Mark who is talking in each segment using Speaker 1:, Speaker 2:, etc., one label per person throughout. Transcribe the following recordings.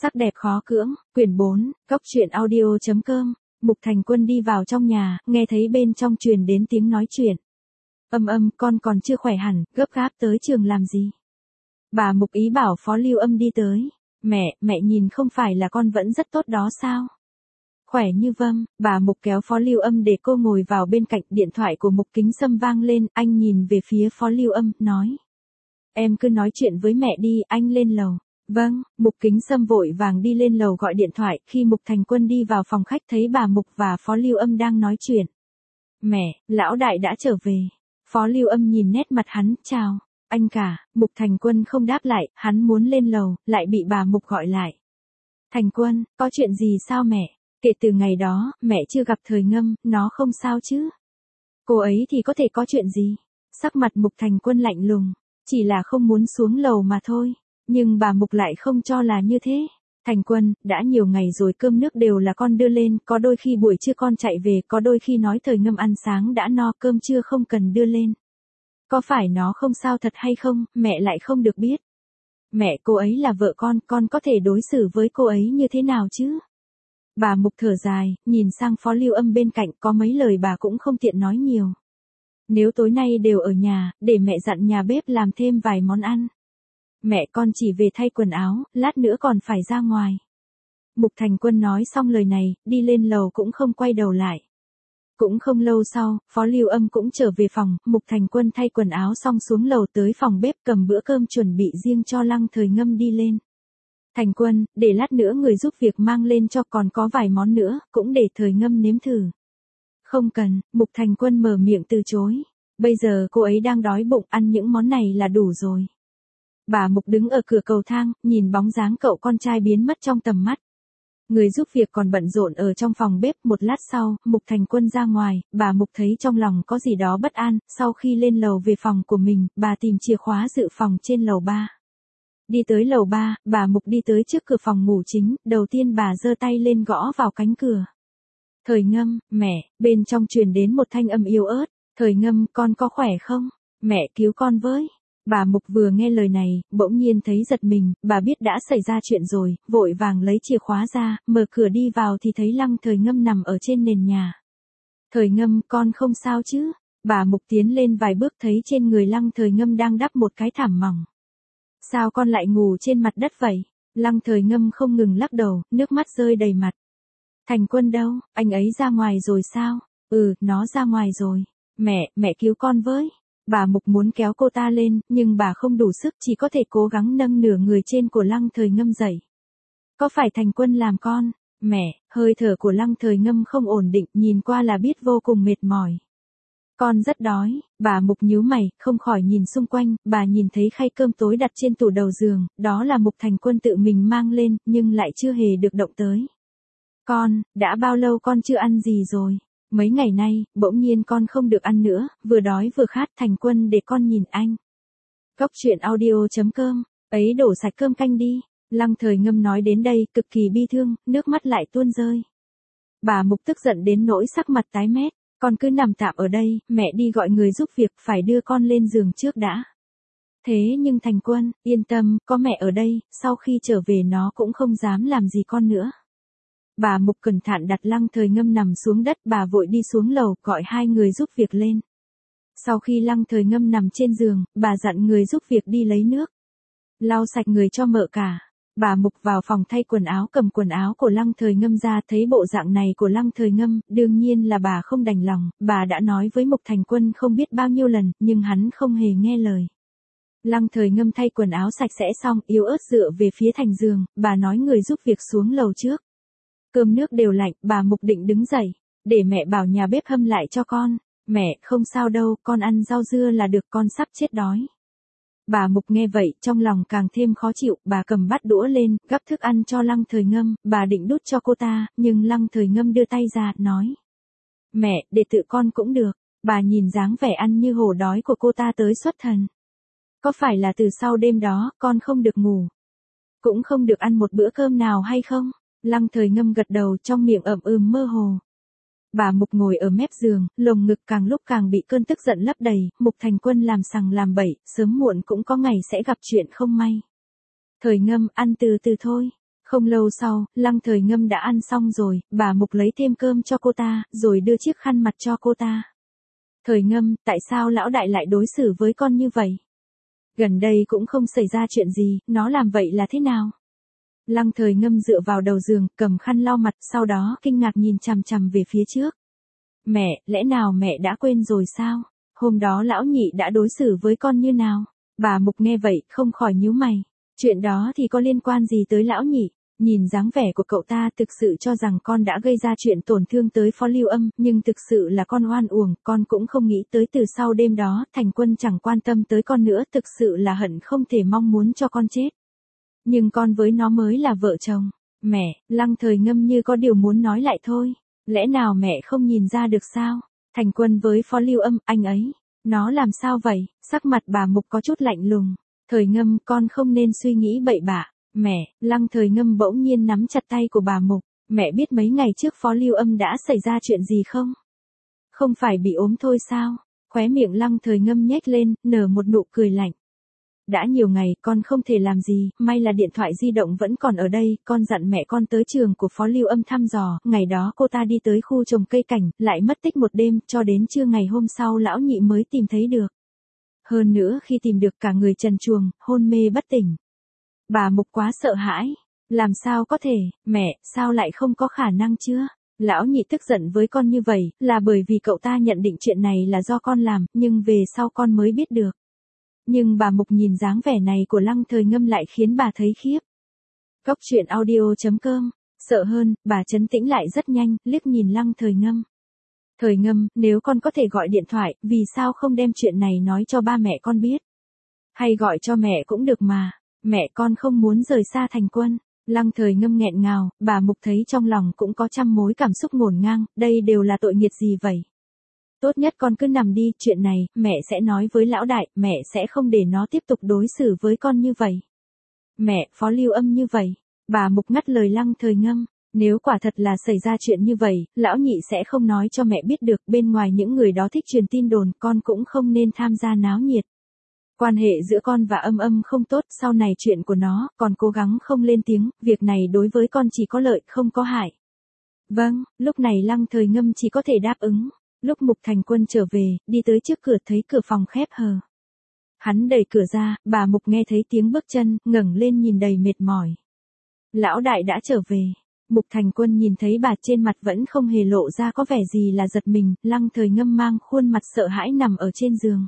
Speaker 1: Sắc đẹp khó cưỡng, quyển 4, Cốc truyện audio.com. Mục Thành Quân đi vào trong nhà, nghe thấy bên trong truyền đến tiếng nói chuyện. Con còn chưa khỏe hẳn, gấp gáp tới trường làm gì? Bà Mục ý bảo Phó Lưu Âm đi tới. Mẹ nhìn không phải là con vẫn rất tốt đó sao? Khỏe như vâm, bà Mục kéo Phó Lưu Âm để cô ngồi vào bên cạnh. Điện thoại của Mục Kính Sâm vang lên, anh nhìn về phía Phó Lưu Âm, nói. Em cứ nói chuyện với mẹ đi, anh lên lầu. Vâng, Mục Kính Sâm vội vàng đi lên lầu gọi điện thoại. Khi Mục Thành Quân đi vào phòng khách thấy bà Mục và Phó Lưu Âm đang nói chuyện. Mẹ, lão đại đã trở về. Phó Lưu Âm nhìn nét mặt hắn, chào. Anh cả, Mục Thành Quân không đáp lại, hắn muốn lên lầu, lại bị bà Mục gọi lại. Thành Quân, có chuyện gì sao mẹ? Kể từ ngày đó, mẹ chưa gặp Thời Ngâm, nó không sao chứ? Cô ấy thì có thể có chuyện gì? Sắc mặt Mục Thành Quân lạnh lùng, chỉ là không muốn xuống lầu mà thôi. Nhưng bà Mục lại không cho là như thế. Thành Quân, đã nhiều ngày rồi cơm nước đều là con đưa lên, có đôi khi buổi trưa con chạy về, có đôi khi nói Thời Ngâm ăn sáng đã no, cơm trưa không cần đưa lên. Có phải nó không sao thật hay không, mẹ lại không được biết. Mẹ, cô ấy là vợ con có thể đối xử với cô ấy như thế nào chứ? Bà Mục thở dài, nhìn sang Phó Lưu Âm bên cạnh, có mấy lời bà cũng không tiện nói nhiều. Nếu tối nay đều ở nhà, để mẹ dặn nhà bếp làm thêm vài món ăn. Mẹ, con chỉ về thay quần áo, lát nữa còn phải ra ngoài. Mục Thành Quân nói xong lời này, đi lên lầu cũng không quay đầu lại. Cũng không lâu sau, Phó Lưu Âm cũng trở về phòng, Mục Thành Quân thay quần áo xong xuống lầu tới phòng bếp cầm bữa cơm chuẩn bị riêng cho Lăng Thời Ngâm đi lên. Thành Quân, để lát nữa người giúp việc mang lên cho, còn có vài món nữa, cũng để Thời Ngâm nếm thử. Không cần, Mục Thành Quân mở miệng từ chối. Bây giờ cô ấy đang đói bụng, ăn những món này là đủ rồi. Bà Mục đứng ở cửa cầu thang, nhìn bóng dáng cậu con trai biến mất trong tầm mắt. Người giúp việc còn bận rộn ở trong phòng bếp. Một lát sau, Mục Thành Quân ra ngoài, bà Mục thấy trong lòng có gì đó bất an. Sau khi lên lầu về phòng của mình, bà tìm chìa khóa dự phòng trên lầu 3. Đi tới lầu 3, bà Mục đi tới trước cửa phòng ngủ chính, đầu tiên bà giơ tay lên gõ vào cánh cửa. Thời Ngâm, mẹ, bên trong truyền đến một thanh âm yếu ớt. Thời Ngâm, con có khỏe không? Mẹ cứu con với. Bà Mục vừa nghe lời này, bỗng nhiên thấy giật mình, bà biết đã xảy ra chuyện rồi, vội vàng lấy chìa khóa ra, mở cửa đi vào thì thấy Lăng Thời Ngâm nằm ở trên nền nhà. Thời Ngâm, con không sao chứ? Bà Mục tiến lên vài bước thấy trên người Lăng Thời Ngâm đang đắp một cái thảm mỏng. Sao con lại ngủ trên mặt đất vậy? Lăng Thời Ngâm không ngừng lắc đầu, nước mắt rơi đầy mặt. Thành Quân đâu, anh ấy ra ngoài rồi sao? Nó ra ngoài rồi. Mẹ cứu con với. Bà Mục muốn kéo cô ta lên, nhưng bà không đủ sức, chỉ có thể cố gắng nâng nửa người trên của Lăng Thời Ngâm dậy. Có phải Thành Quân làm con? Mẹ, hơi thở của Lăng Thời Ngâm không ổn định, nhìn qua là biết vô cùng mệt mỏi. Con rất đói. Bà Mục nhíu mày, không khỏi nhìn xung quanh, bà nhìn thấy khay cơm tối đặt trên tủ đầu giường, đó là Mục Thành Quân tự mình mang lên, nhưng lại chưa hề được động tới. Con, đã bao lâu con chưa ăn gì rồi? Mấy ngày nay, bỗng nhiên con không được ăn nữa, vừa đói vừa khát. Thành Quân, để con nhìn anh. Cốc truyện audio.com, ấy đổ sạch cơm canh đi. Lăng Thời Ngâm nói đến đây, cực kỳ bi thương, nước mắt lại tuôn rơi. Bà Mục tức giận đến nỗi sắc mặt tái mét. Con cứ nằm tạm ở đây, mẹ đi gọi người giúp việc, phải đưa con lên giường trước đã. Thế nhưng Thành Quân, yên tâm, có mẹ ở đây, sau khi trở về nó cũng không dám làm gì con nữa. Bà Mục cẩn thận đặt Lăng Thời Ngâm nằm xuống đất, bà vội đi xuống lầu, gọi hai người giúp việc lên. Sau khi Lăng Thời Ngâm nằm trên giường, bà dặn người giúp việc đi lấy nước, lau sạch người cho mợ cả. Bà Mục vào phòng thay quần áo, cầm quần áo của Lăng Thời Ngâm ra, thấy bộ dạng này của Lăng Thời Ngâm, đương nhiên là bà không đành lòng, bà đã nói với Mục Thành Quân không biết bao nhiêu lần, nhưng hắn không hề nghe lời. Lăng Thời Ngâm thay quần áo sạch sẽ xong, yếu ớt dựa về phía thành giường, bà nói người giúp việc xuống lầu trước. Cơm nước đều lạnh, bà Mục định đứng dậy, để mẹ bảo nhà bếp hâm lại cho con. Mẹ, không sao đâu, con ăn rau dưa là được, con sắp chết đói. Bà Mục nghe vậy, trong lòng càng thêm khó chịu, bà cầm bát đũa lên, gắp thức ăn cho Lăng Thời Ngâm, bà định đút cho cô ta, nhưng Lăng Thời Ngâm đưa tay ra, nói. Mẹ, để tự con cũng được. Bà nhìn dáng vẻ ăn như hổ đói của cô ta tới xuất thần. Có phải là từ sau đêm đó, con không được ngủ, cũng không được ăn một bữa cơm nào hay không? Lăng Thời Ngâm gật đầu, trong miệng ậm mơ hồ. Bà Mục ngồi ở mép giường, lồng ngực càng lúc càng bị cơn tức giận lấp đầy. Mục Thành Quân làm sằng làm bậy, sớm muộn cũng có ngày sẽ gặp chuyện không may. Thời Ngâm, ăn từ từ thôi. Không lâu sau, Lăng Thời Ngâm đã ăn xong rồi, bà Mục lấy thêm cơm cho cô ta, rồi đưa chiếc khăn mặt cho cô ta. Thời Ngâm, tại sao lão đại lại đối xử với con như vậy? Gần đây cũng không xảy ra chuyện gì, nó làm vậy là thế nào? Lăng Thời Ngâm dựa vào đầu giường, cầm khăn lau mặt, sau đó kinh ngạc nhìn chằm chằm về phía trước. Mẹ, lẽ nào mẹ đã quên rồi sao? Hôm đó lão nhị đã đối xử với con như nào? Bà Mục nghe vậy, không khỏi nhíu mày. Chuyện đó thì có liên quan gì tới lão nhị? Nhìn dáng vẻ của cậu ta thực sự cho rằng con đã gây ra chuyện tổn thương tới Phó Lưu Âm, nhưng thực sự là con oan uổng, con cũng không nghĩ tới từ sau đêm đó, Thành Quân chẳng quan tâm tới con nữa, thực sự là hận không thể mong muốn cho con chết. Nhưng con với nó mới là vợ chồng. Mẹ, Lăng Thời Ngâm như có điều muốn nói lại thôi. Lẽ nào mẹ không nhìn ra được sao? Thành Quân với Phó Lưu Âm, anh ấy. Nó làm sao vậy? Sắc mặt bà Mục có chút lạnh lùng. Thời Ngâm, con không nên suy nghĩ bậy bạ. Mẹ, Lăng Thời Ngâm bỗng nhiên nắm chặt tay của bà Mục. Mẹ biết mấy ngày trước Phó Lưu Âm đã xảy ra chuyện gì không? Không phải bị ốm thôi sao? Khóe miệng Lăng Thời Ngâm nhếch lên, nở một nụ cười lạnh. Đã nhiều ngày con không thể làm gì, may là điện thoại di động vẫn còn ở đây, con dặn mẹ con tới trường của Phó Lưu Âm thăm dò, ngày đó cô ta đi tới khu trồng cây cảnh, lại mất tích một đêm, cho đến trưa ngày hôm sau lão nhị mới tìm thấy được. Hơn nữa khi tìm được cả người trần truồng, hôn mê bất tỉnh. Bà Mục quá sợ hãi. Làm sao có thể, mẹ, sao lại không có khả năng chứ? Lão nhị tức giận với con như vậy, là bởi vì cậu ta nhận định chuyện này là do con làm, nhưng về sau con mới biết được. Nhưng bà Mục nhìn dáng vẻ này của Lăng Thời Ngâm lại khiến bà thấy khiếp. Cốc truyện audio.com, sợ hơn, bà trấn tĩnh lại rất nhanh, liếc nhìn Lăng Thời Ngâm. Thời Ngâm, nếu con có thể gọi điện thoại, vì sao không đem chuyện này nói cho ba mẹ con biết? Hay gọi cho mẹ cũng được mà, mẹ con không muốn rời xa Thành Quân. Lăng Thời Ngâm nghẹn ngào, bà Mục thấy trong lòng cũng có trăm mối cảm xúc ngổn ngang, đây đều là tội nghiệt gì vậy? Tốt nhất con cứ nằm đi, chuyện này, mẹ sẽ nói với lão đại, mẹ sẽ không để nó tiếp tục đối xử với con như vậy. Mẹ, Phó Lưu Âm như vậy. Bà Mục ngắt lời Lăng Thời Ngâm. Nếu quả thật là xảy ra chuyện như vậy, lão nhị sẽ không nói cho mẹ biết được, bên ngoài những người đó thích truyền tin đồn, con cũng không nên tham gia náo nhiệt. Quan hệ giữa con và Âm Âm không tốt, sau này chuyện của nó, còn cố gắng không lên tiếng, việc này đối với con chỉ có lợi, không có hại. Vâng, lúc này Lăng Thời Ngâm chỉ có thể đáp ứng. Lúc Mục Thành Quân trở về, đi tới trước cửa thấy cửa phòng khép hờ. Hắn đẩy cửa ra, bà Mục nghe thấy tiếng bước chân, ngẩng lên nhìn đầy mệt mỏi. Lão đại đã trở về. Mục Thành Quân nhìn thấy bà trên mặt vẫn không hề lộ ra có vẻ gì là giật mình, Lăng Thời Ngâm mang khuôn mặt sợ hãi nằm ở trên giường.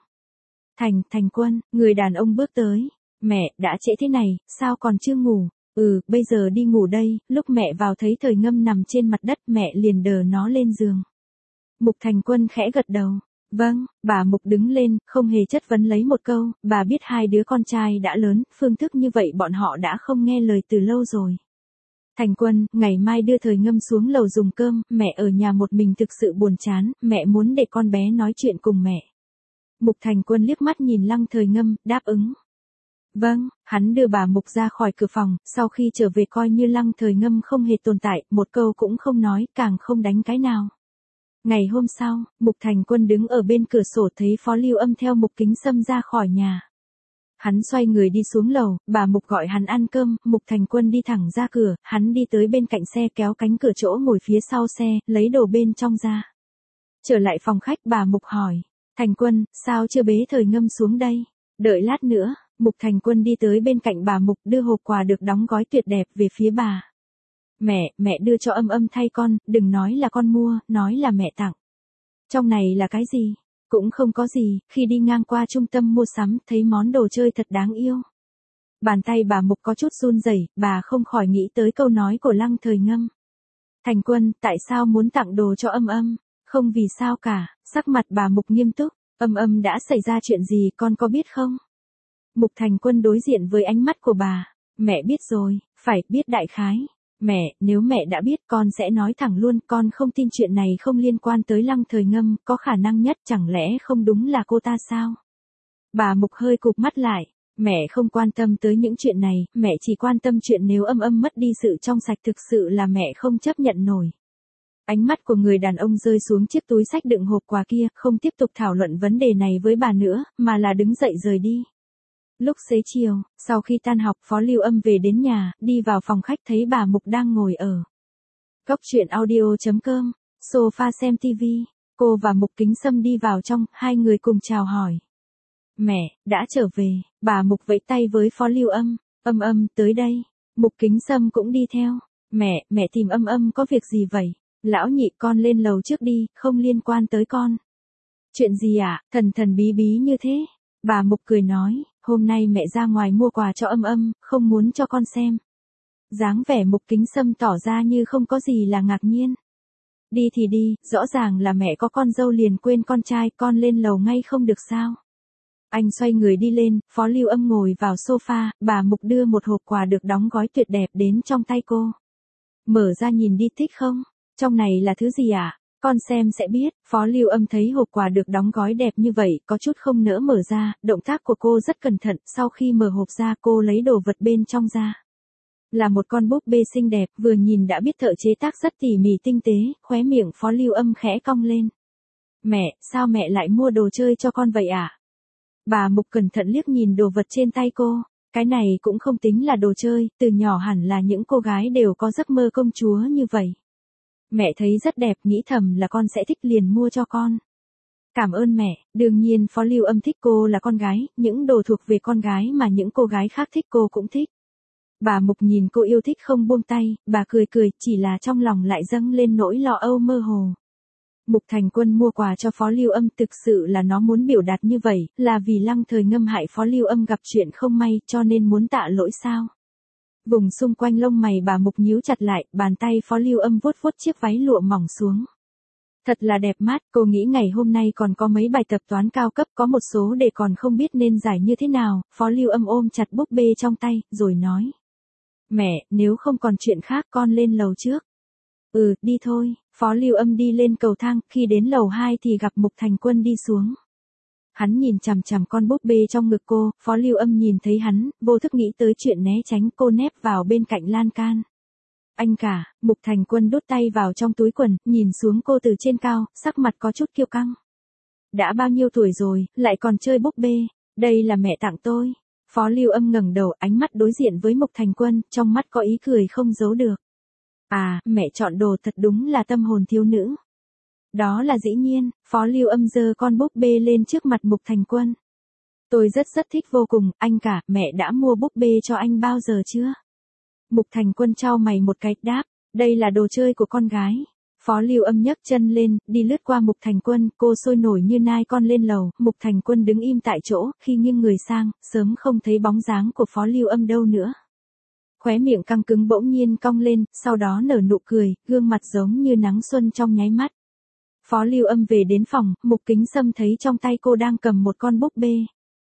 Speaker 1: Thành Quân, người đàn ông bước tới. Mẹ, đã trễ thế này, sao còn chưa ngủ? Bây giờ đi ngủ đây, lúc mẹ vào thấy Thời Ngâm nằm trên mặt đất mẹ liền đờ nó lên giường. Mục Thành Quân khẽ gật đầu. Vâng, bà Mục đứng lên, không hề chất vấn lấy một câu, bà biết hai đứa con trai đã lớn, phương thức như vậy bọn họ đã không nghe lời từ lâu rồi. Thành Quân, ngày mai đưa Thời Ngâm xuống lầu dùng cơm, mẹ ở nhà một mình thực sự buồn chán, mẹ muốn để con bé nói chuyện cùng mẹ. Mục Thành Quân liếc mắt nhìn Lăng Thời Ngâm, đáp ứng. Vâng, hắn đưa bà Mục ra khỏi cửa phòng, sau khi trở về coi như Lăng Thời Ngâm không hề tồn tại, một câu cũng không nói, càng không đánh cái nào. Ngày hôm sau, Mục Thành Quân đứng ở bên cửa sổ thấy Phó Lưu Âm theo Mục Kính Sâm ra khỏi nhà. Hắn xoay người đi xuống lầu, bà Mục gọi hắn ăn cơm, Mục Thành Quân đi thẳng ra cửa, hắn đi tới bên cạnh xe kéo cánh cửa chỗ ngồi phía sau xe, lấy đồ bên trong ra. Trở lại phòng khách bà Mục hỏi, Thành Quân, sao chưa bế Thời Ngâm xuống đây? Đợi lát nữa, Mục Thành Quân đi tới bên cạnh bà Mục đưa hộp quà được đóng gói tuyệt đẹp về phía bà. Mẹ đưa cho Âm Âm thay con, đừng nói là con mua, nói là mẹ tặng. Trong này là cái gì? Cũng không có gì, khi đi ngang qua trung tâm mua sắm, thấy món đồ chơi thật đáng yêu. Bàn tay bà Mục có chút run rẩy, bà không khỏi nghĩ tới câu nói của Lăng Thời Ngâm. Thành Quân, tại sao muốn tặng đồ cho Âm Âm? Không vì sao cả, sắc mặt bà Mục nghiêm túc, Âm Âm đã xảy ra chuyện gì con có biết không? Mục Thành Quân đối diện với ánh mắt của bà. Mẹ biết rồi, phải biết đại khái. Mẹ, nếu mẹ đã biết con sẽ nói thẳng luôn, con không tin chuyện này không liên quan tới Lăng Thời Ngâm, có khả năng nhất chẳng lẽ không đúng là cô ta sao? Bà Mục hơi cụp mắt lại, mẹ không quan tâm tới những chuyện này, mẹ chỉ quan tâm chuyện nếu Âm Âm mất đi sự trong sạch thực sự là mẹ không chấp nhận nổi. Ánh mắt của người đàn ông rơi xuống chiếc túi xách đựng hộp quà kia, không tiếp tục thảo luận vấn đề này với bà nữa, mà là đứng dậy rời đi. Lúc xế chiều, sau khi tan học Phó Lưu Âm về đến nhà, đi vào phòng khách thấy bà Mục đang ngồi ở góc chuyện audio.com, sofa xem TV. Cô và Mục Kính Sâm đi vào trong, hai người cùng chào hỏi. Mẹ, đã trở về, bà Mục vẫy tay với Phó Lưu Âm, Âm tới đây. Mục Kính Sâm cũng đi theo. Mẹ tìm Âm có việc gì vậy? Lão nhị con lên lầu trước đi, không liên quan tới con. Chuyện gì ạ? Thần bí bí như thế. Bà Mục cười nói, hôm nay mẹ ra ngoài mua quà cho Âm, không muốn cho con xem. Dáng vẻ Mục Kính Sâm tỏ ra như không có gì là ngạc nhiên. Đi thì đi, rõ ràng là mẹ có con dâu liền quên con trai, con lên lầu ngay không được sao? Anh xoay người đi lên, Phó Lưu Âm ngồi vào sofa, bà Mục đưa một hộp quà được đóng gói tuyệt đẹp đến trong tay cô. Mở ra nhìn đi, thích không? Trong này là thứ gì ạ? Con xem sẽ biết. Phó Lưu Âm thấy hộp quà được đóng gói đẹp như vậy, có chút không nỡ mở ra, động tác của cô rất cẩn thận, sau khi mở hộp ra cô lấy đồ vật bên trong ra. Là một con búp bê xinh đẹp, vừa nhìn đã biết thợ chế tác rất tỉ mỉ tinh tế, khóe miệng Phó Lưu Âm khẽ cong lên. Mẹ, sao mẹ lại mua đồ chơi cho con vậy ạ? Bà Mục cẩn thận liếc nhìn đồ vật trên tay cô, cái này cũng không tính là đồ chơi, từ nhỏ hẳn là những cô gái đều có giấc mơ công chúa như vậy. Mẹ thấy rất đẹp, nghĩ thầm là con sẽ thích liền mua cho con. Cảm ơn mẹ, đương nhiên Phó Lưu Âm thích cô là con gái, những đồ thuộc về con gái mà những cô gái khác thích cô cũng thích. Bà Mục nhìn cô yêu thích không buông tay, bà cười, chỉ là trong lòng lại dâng lên nỗi lo âu mơ hồ. Mục Thành Quân mua quà cho Phó Lưu Âm thực sự là nó muốn biểu đạt như vậy, là vì Lăng Thời Ngâm hại Phó Lưu Âm gặp chuyện không may cho nên muốn tạ lỗi sao? Vùng xung quanh lông mày bà Mục nhíu chặt lại, bàn tay Phó Lưu Âm vuốt chiếc váy lụa mỏng xuống. Thật là đẹp mắt, cô nghĩ ngày hôm nay còn có mấy bài tập toán cao cấp, có một số đề còn không biết nên giải như thế nào. Phó Lưu Âm ôm chặt búp bê trong tay, rồi nói. Mẹ, nếu không còn chuyện khác con lên lầu trước. Đi thôi. Phó Lưu Âm đi lên cầu thang, khi đến lầu 2 thì gặp Mục Thành Quân đi xuống. Hắn nhìn chằm chằm con búp bê trong ngực cô, Phó Lưu Âm nhìn thấy hắn, vô thức nghĩ tới chuyện né tránh, cô nép vào bên cạnh lan can. Anh cả, Mục Thành Quân đút tay vào trong túi quần, nhìn xuống cô từ trên cao, sắc mặt có chút kiêu căng. Đã bao nhiêu tuổi rồi, lại còn chơi búp bê, đây là mẹ tặng tôi. Phó Lưu Âm ngẩng đầu, ánh mắt đối diện với Mục Thành Quân, trong mắt có ý cười không giấu được. À, mẹ chọn đồ thật đúng là tâm hồn thiếu nữ. Đó là dĩ nhiên, Phó Lưu Âm giơ con búp bê lên trước mặt Mục Thành Quân. Tôi rất thích vô cùng, anh cả, mẹ đã mua búp bê cho anh bao giờ chưa? Mục Thành Quân chau mày một cái, đáp, đây là đồ chơi của con gái. Phó Lưu Âm nhấc chân lên, đi lướt qua Mục Thành Quân, cô sôi nổi như nai con lên lầu, Mục Thành Quân đứng im tại chỗ, khi nghiêng người sang, sớm không thấy bóng dáng của Phó Lưu Âm đâu nữa. Khóe miệng căng cứng bỗng nhiên cong lên, sau đó nở nụ cười, gương mặt giống như nắng xuân trong nháy mắt. Phó Lưu Âm về đến phòng, Mục Kính Sâm thấy trong tay cô đang cầm một con búp bê.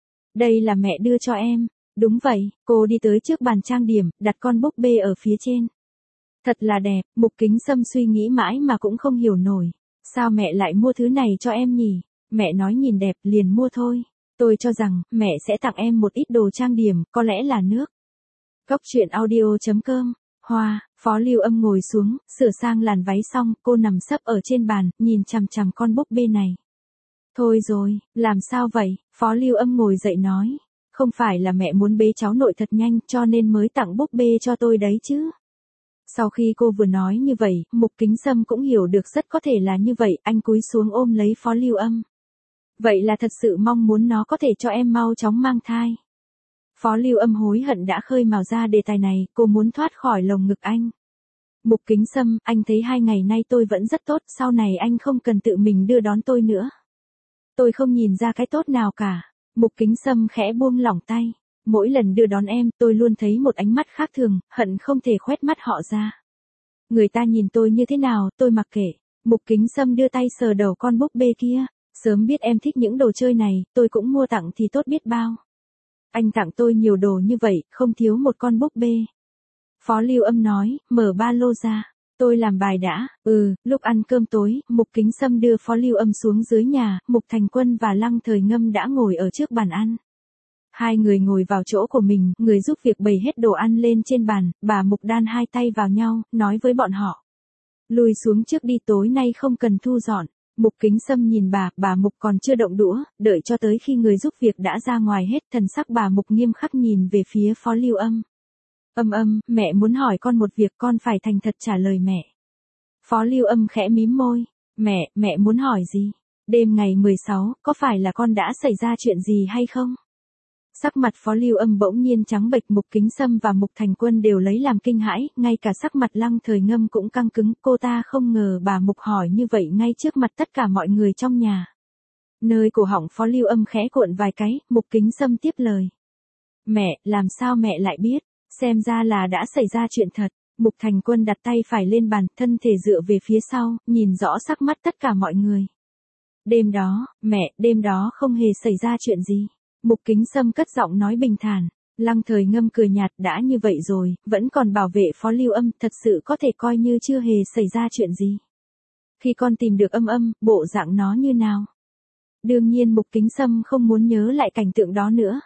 Speaker 1: Đây là mẹ đưa cho em. Đúng vậy, cô đi tới trước bàn trang điểm, đặt con búp bê ở phía trên. Thật là đẹp, Mục Kính Sâm suy nghĩ mãi mà cũng không hiểu nổi. Sao mẹ lại mua thứ này cho em nhỉ? Mẹ nói nhìn đẹp liền mua thôi. Tôi cho rằng, mẹ sẽ tặng em một ít đồ trang điểm, có lẽ là nước. Góc chuyện audio.com, Hoa, Phó Lưu Âm ngồi xuống, sửa sang làn váy xong, cô nằm sấp ở trên bàn, nhìn chằm chằm con búp bê này. Thôi rồi, làm sao vậy? Phó Lưu Âm ngồi dậy nói. Không phải là mẹ muốn bế cháu nội thật nhanh cho nên mới tặng búp bê cho tôi đấy chứ. Sau khi cô vừa nói như vậy, Mục Kính Sâm cũng hiểu được rất có thể là như vậy, anh cúi xuống ôm lấy Phó Lưu Âm. Vậy là thật sự mong muốn nó có thể cho em mau chóng mang thai. Phó Lưu Âm hối hận đã khơi mào ra đề tài này, cô muốn thoát khỏi lồng ngực anh. Mục Kính Sâm, anh thấy 2 ngày nay tôi vẫn rất tốt, sau này anh không cần tự mình đưa đón tôi nữa. Tôi không nhìn ra cái tốt nào cả. Mục Kính Sâm khẽ buông lỏng tay. Mỗi lần đưa đón em, tôi luôn thấy một ánh mắt khác thường, hận không thể khoét mắt họ ra. Người ta nhìn tôi như thế nào, tôi mặc kệ. Mục Kính Sâm đưa tay sờ đầu con búp bê kia. Sớm biết em thích những đồ chơi này, tôi cũng mua tặng thì tốt biết bao. Anh tặng tôi nhiều đồ như vậy, không thiếu một con búp bê. Phó Lưu Âm nói, mở ba lô ra. Tôi làm bài đã. Lúc ăn cơm tối, Mục Kính Sâm đưa Phó Lưu Âm xuống dưới nhà, Mục Thành Quân và Lăng Thời Ngâm đã ngồi ở trước bàn ăn. Hai người ngồi vào chỗ của mình, người giúp việc bày hết đồ ăn lên trên bàn, bà Mục đan hai tay vào nhau, nói với bọn họ. Lùi xuống trước đi, tối nay không cần thu dọn. Mục Kính Sâm nhìn bà Mục còn chưa động đũa, đợi cho tới khi người giúp việc đã ra ngoài hết, thần sắc bà Mục nghiêm khắc nhìn về phía Phó Lưu Âm. Mẹ muốn hỏi con một việc, con phải thành thật trả lời mẹ. Phó Lưu Âm khẽ mím môi. Mẹ muốn hỏi gì? Đêm ngày 16, có phải là con đã xảy ra chuyện gì hay không? Sắc mặt Phó Lưu Âm bỗng nhiên trắng bệch, Mục Kính Sâm và Mục Thành Quân đều lấy làm kinh hãi, ngay cả sắc mặt Lăng Thời Ngâm cũng căng cứng, cô ta không ngờ bà Mục hỏi như vậy ngay trước mặt tất cả mọi người trong nhà. Nơi cổ họng Phó Lưu Âm khẽ cuộn vài cái, Mục Kính Sâm tiếp lời. Mẹ, làm sao mẹ lại biết? Xem ra là đã xảy ra chuyện thật. Mục Thành Quân đặt tay phải lên bàn, thân thể dựa về phía sau, nhìn rõ sắc mắt tất cả mọi người. Đêm đó không hề xảy ra chuyện gì. Mục Kính Sâm cất giọng nói bình thản. Lăng Thời Ngâm cười nhạt, đã như vậy rồi, vẫn còn bảo vệ Phó Lưu Âm, thật sự có thể coi như chưa hề xảy ra chuyện gì. Khi con tìm được Âm, bộ dạng nó như nào? Đương nhiên Mục Kính Sâm không muốn nhớ lại cảnh tượng đó nữa.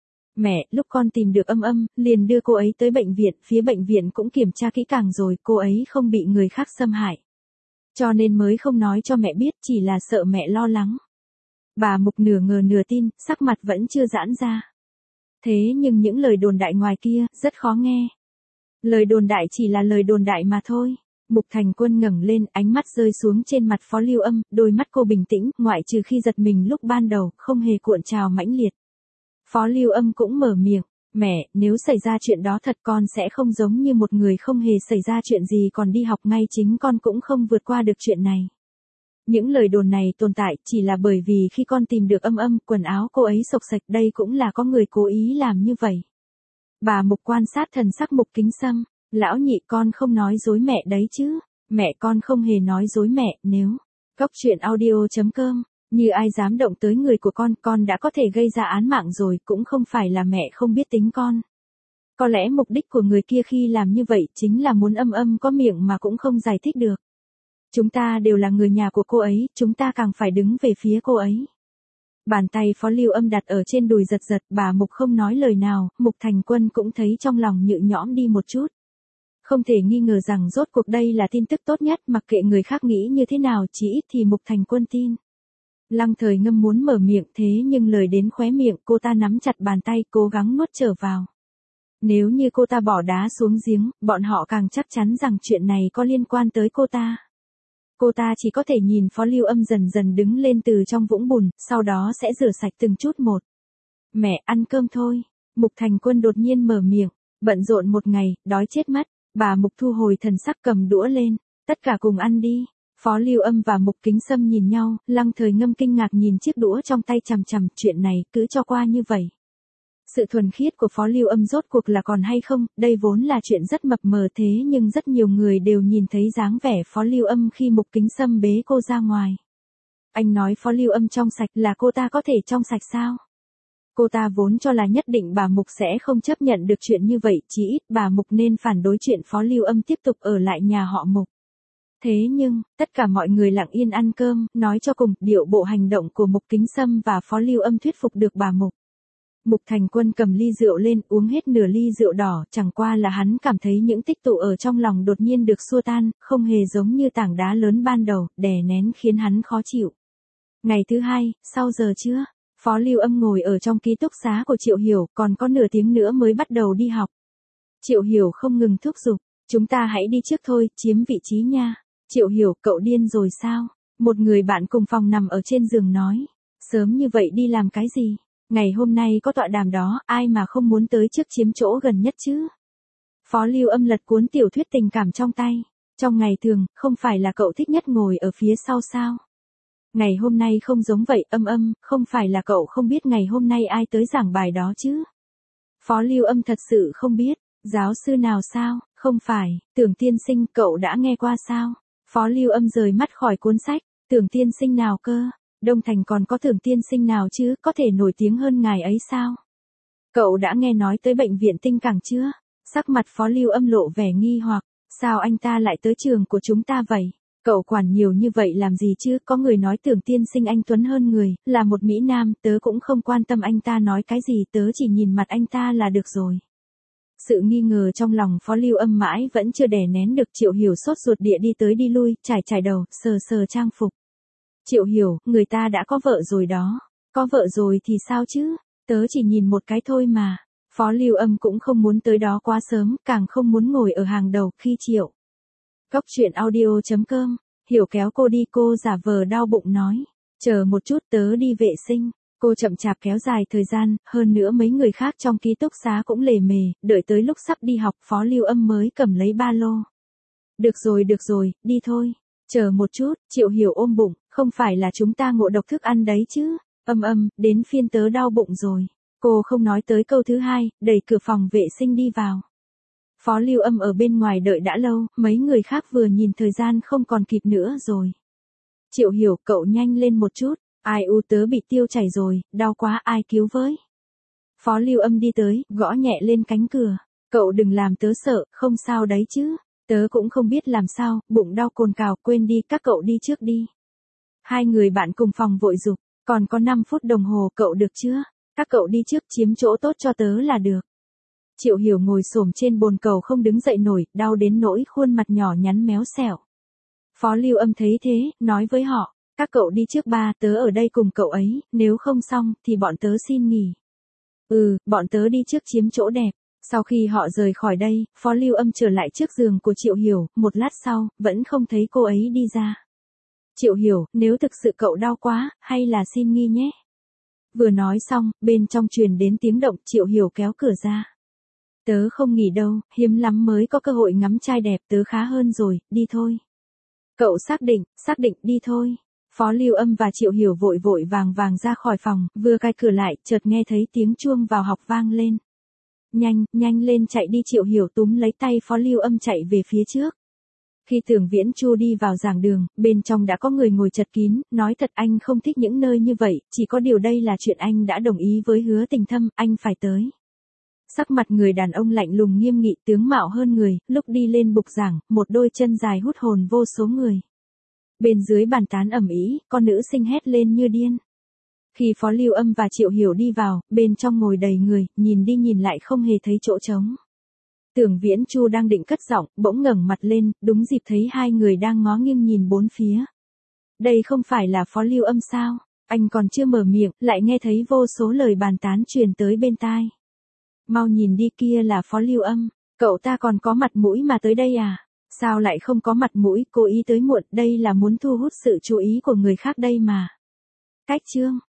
Speaker 1: Mẹ, lúc con tìm được Âm, liền đưa cô ấy tới bệnh viện, phía bệnh viện cũng kiểm tra kỹ càng rồi, cô ấy không bị người khác xâm hại. Cho nên mới không nói cho mẹ biết, chỉ là sợ mẹ lo lắng. Bà Mục nửa ngờ nửa tin, sắc mặt vẫn chưa giãn ra. Thế nhưng những lời đồn đại ngoài kia, rất khó nghe. Lời đồn đại chỉ là lời đồn đại mà thôi. Mục Thành Quân ngẩng lên, ánh mắt rơi xuống trên mặt Phó Lưu Âm, đôi mắt cô bình tĩnh, ngoại trừ khi giật mình lúc ban đầu, không hề cuộn trào mãnh liệt. Phó Lưu Âm cũng mở miệng, mẹ, nếu xảy ra chuyện đó thật con sẽ không giống như một người không hề xảy ra chuyện gì còn đi học ngay, chính con cũng không vượt qua được chuyện này. Những lời đồn này tồn tại chỉ là bởi vì khi con tìm được Âm, quần áo cô ấy xộc xạch, đây cũng là có người cố ý làm như vậy. Bà Mục quan sát thần sắc Mục Kính Sâm, lão nhị, con không nói dối mẹ đấy chứ? Mẹ, con không hề nói dối mẹ, nếu Cóc Truyện Audio.com, như ai dám động tới người của con đã có thể gây ra án mạng rồi, cũng không phải là mẹ không biết tính con. Có lẽ mục đích của người kia khi làm như vậy chính là muốn Âm có miệng mà cũng không giải thích được. Chúng ta đều là người nhà của cô ấy, chúng ta càng phải đứng về phía cô ấy. Bàn tay Phó Lưu Âm đặt ở trên đùi giật giật, bà Mục không nói lời nào, Mục Thành Quân cũng thấy trong lòng nhự nhõm đi một chút. Không thể nghi ngờ rằng rốt cuộc đây là tin tức tốt nhất, mặc kệ người khác nghĩ như thế nào, chỉ ít thì Mục Thành Quân tin. Lăng Thời Ngâm muốn mở miệng, thế nhưng lời đến khóe miệng, cô ta nắm chặt bàn tay, cố gắng nuốt trở vào. Nếu như cô ta bỏ đá xuống giếng, bọn họ càng chắc chắn rằng chuyện này có liên quan tới cô ta. Cô ta chỉ có thể nhìn Phó Lưu Âm dần dần đứng lên từ trong vũng bùn, sau đó sẽ rửa sạch từng chút một. Mẹ, ăn cơm thôi. Mục Thành Quân đột nhiên mở miệng, bận rộn một ngày, đói chết mất. Bà Mục thu hồi thần sắc, cầm đũa lên, tất cả cùng ăn đi. Phó Lưu Âm và Mục Kính Sâm nhìn nhau, Lăng Thời Ngâm kinh ngạc nhìn chiếc đũa trong tay chằm chằm, chuyện này cứ cho qua như vậy. Sự thuần khiết của Phó Lưu Âm rốt cuộc là còn hay không, đây vốn là chuyện rất mập mờ, thế nhưng rất nhiều người đều nhìn thấy dáng vẻ Phó Lưu Âm khi Mục Kính Sâm bế cô ra ngoài. Anh nói Phó Lưu Âm trong sạch, là cô ta có thể trong sạch sao? Cô ta vốn cho là nhất định bà Mục sẽ không chấp nhận được chuyện như vậy, chí ít bà Mục nên phản đối chuyện Phó Lưu Âm tiếp tục ở lại nhà họ Mục. Thế nhưng, tất cả mọi người lặng yên ăn cơm, nói cho cùng, điệu bộ hành động của Mục Kính Sâm và Phó Lưu Âm thuyết phục được bà Mục. Mục Thành Quân cầm ly rượu lên, uống hết nửa ly rượu đỏ, chẳng qua là hắn cảm thấy những tích tụ ở trong lòng đột nhiên được xua tan, không hề giống như tảng đá lớn ban đầu, đè nén khiến hắn khó chịu. Ngày thứ hai, sau giờ trưa, Phó Lưu Âm ngồi ở trong ký túc xá của Triệu Hiểu, còn có nửa tiếng nữa mới bắt đầu đi học. Triệu Hiểu không ngừng thúc giục, chúng ta hãy đi trước thôi, chiếm vị trí nha. Triệu Hiểu, cậu điên rồi sao? Một người bạn cùng phòng nằm ở trên giường nói, sớm như vậy đi làm cái gì? Ngày hôm nay có tọa đàm đó, ai mà không muốn tới trước chiếm chỗ gần nhất chứ? Phó Lưu Âm lật cuốn tiểu thuyết tình cảm trong tay. Trong ngày thường, không phải là cậu thích nhất ngồi ở phía sau sao? Ngày hôm nay không giống vậy, Âm, không phải là cậu không biết ngày hôm nay ai tới giảng bài đó chứ? Phó Lưu Âm thật sự không biết, giáo sư nào sao? Không phải, Tưởng tiên sinh, cậu đã nghe qua sao? Phó Lưu Âm rời mắt khỏi cuốn sách, Tưởng tiên sinh nào cơ? Đông Thành còn có Tưởng tiên sinh nào chứ, có thể nổi tiếng hơn ngài ấy sao? Cậu đã nghe nói tới bệnh viện Tinh Cảng chưa? Sắc mặt Phó Lưu Âm lộ vẻ nghi hoặc, sao anh ta lại tới trường của chúng ta vậy? Cậu quản nhiều như vậy làm gì chứ? Có người nói Tưởng tiên sinh anh tuấn hơn người, là một mỹ nam, tớ cũng không quan tâm anh ta nói cái gì, tớ chỉ nhìn mặt anh ta là được rồi. Sự nghi ngờ trong lòng Phó Lưu Âm mãi vẫn chưa đè nén được. Triệu Hiểu sốt ruột địa đi tới đi lui, trải đầu, sờ trang phục. Triệu Hiểu, người ta đã có vợ rồi đó. Có vợ rồi thì sao chứ? Tớ chỉ nhìn một cái thôi mà. Phó Lưu Âm cũng không muốn tới đó quá sớm, càng không muốn ngồi ở hàng đầu khi Triệu. Cốc truyện audio.com, Hiểu kéo cô đi, cô giả vờ đau bụng nói. Chờ một chút, tớ đi vệ sinh. Cô chậm chạp kéo dài thời gian, hơn nữa mấy người khác trong ký túc xá cũng lề mề, đợi tới lúc sắp đi học Phó Lưu Âm mới cầm lấy ba lô. Được rồi, đi thôi. Chờ một chút, Triệu Hiểu ôm bụng, không phải là chúng ta ngộ độc thức ăn đấy chứ. Đến phiên tớ đau bụng rồi. Cô không nói tới câu thứ hai, đẩy cửa phòng vệ sinh đi vào. Phó Lưu Âm ở bên ngoài đợi đã lâu, mấy người khác vừa nhìn thời gian không còn kịp nữa rồi. Triệu Hiểu, cậu nhanh lên một chút. Ai u, tớ bị tiêu chảy rồi, đau quá, ai cứu với. Phó Lưu Âm đi tới, gõ nhẹ lên cánh cửa. Cậu đừng làm tớ sợ, không sao đấy chứ. Tớ cũng không biết làm sao, bụng đau cồn cào, quên đi, các cậu đi trước đi. Hai người bạn cùng phòng vội giục, còn có 5 phút đồng hồ, cậu được chưa? Các cậu đi trước, chiếm chỗ tốt cho tớ là được. Triệu Hiểu ngồi xổm trên bồn cầu không đứng dậy nổi, đau đến nỗi khuôn mặt nhỏ nhắn méo xẹo. Phó Lưu Âm thấy thế, nói với họ, các cậu đi trước ba, tớ ở đây cùng cậu ấy, nếu không xong, thì bọn tớ xin nghỉ. Bọn tớ đi trước chiếm chỗ đẹp. Sau khi họ rời khỏi đây, Phó Lưu Âm trở lại trước giường của Triệu Hiểu, một lát sau, vẫn không thấy cô ấy đi ra. Triệu Hiểu, nếu thực sự cậu đau quá, hay là xin nghỉ nhé. Vừa nói xong, bên trong truyền đến tiếng động, Triệu Hiểu kéo cửa ra. Tớ không nghỉ đâu, hiếm lắm mới có cơ hội ngắm trai đẹp, tớ khá hơn rồi, đi thôi. Cậu xác định, đi thôi. Phó Lưu Âm và Triệu Hiểu vội vàng ra khỏi phòng, vừa cài cửa lại, chợt nghe thấy tiếng chuông vào học vang lên. Nhanh lên chạy đi, Triệu Hiểu túm lấy tay Phó Lưu Âm chạy về phía trước. Khi Tưởng Viễn Chu đi vào giảng đường, bên trong đã có người ngồi chật kín, nói thật anh không thích những nơi như vậy, chỉ có điều đây là chuyện anh đã đồng ý với Hứa Tình Thâm, anh phải tới. Sắc mặt người đàn ông lạnh lùng nghiêm nghị, tướng mạo hơn người, lúc đi lên bục giảng, một đôi chân dài hút hồn vô số người. Bên dưới bàn tán ầm ĩ, con nữ sinh hét lên như điên. Khi Phó Lưu Âm và Triệu Hiểu đi vào, bên trong ngồi đầy người, nhìn đi nhìn lại không hề thấy chỗ trống. Tưởng Viễn Chu đang định cất giọng, bỗng ngẩng mặt lên, đúng dịp thấy hai người đang ngó nghiêng nhìn bốn phía. Đây không phải là Phó Lưu Âm sao? Anh còn chưa mở miệng, lại nghe thấy vô số lời bàn tán truyền tới bên tai. Mau nhìn đi, kia là Phó Lưu Âm, cậu ta còn có mặt mũi mà tới đây à? Sao lại không có mặt mũi, cố ý tới muộn, đây là muốn thu hút sự chú ý của người khác đây mà. Cách chương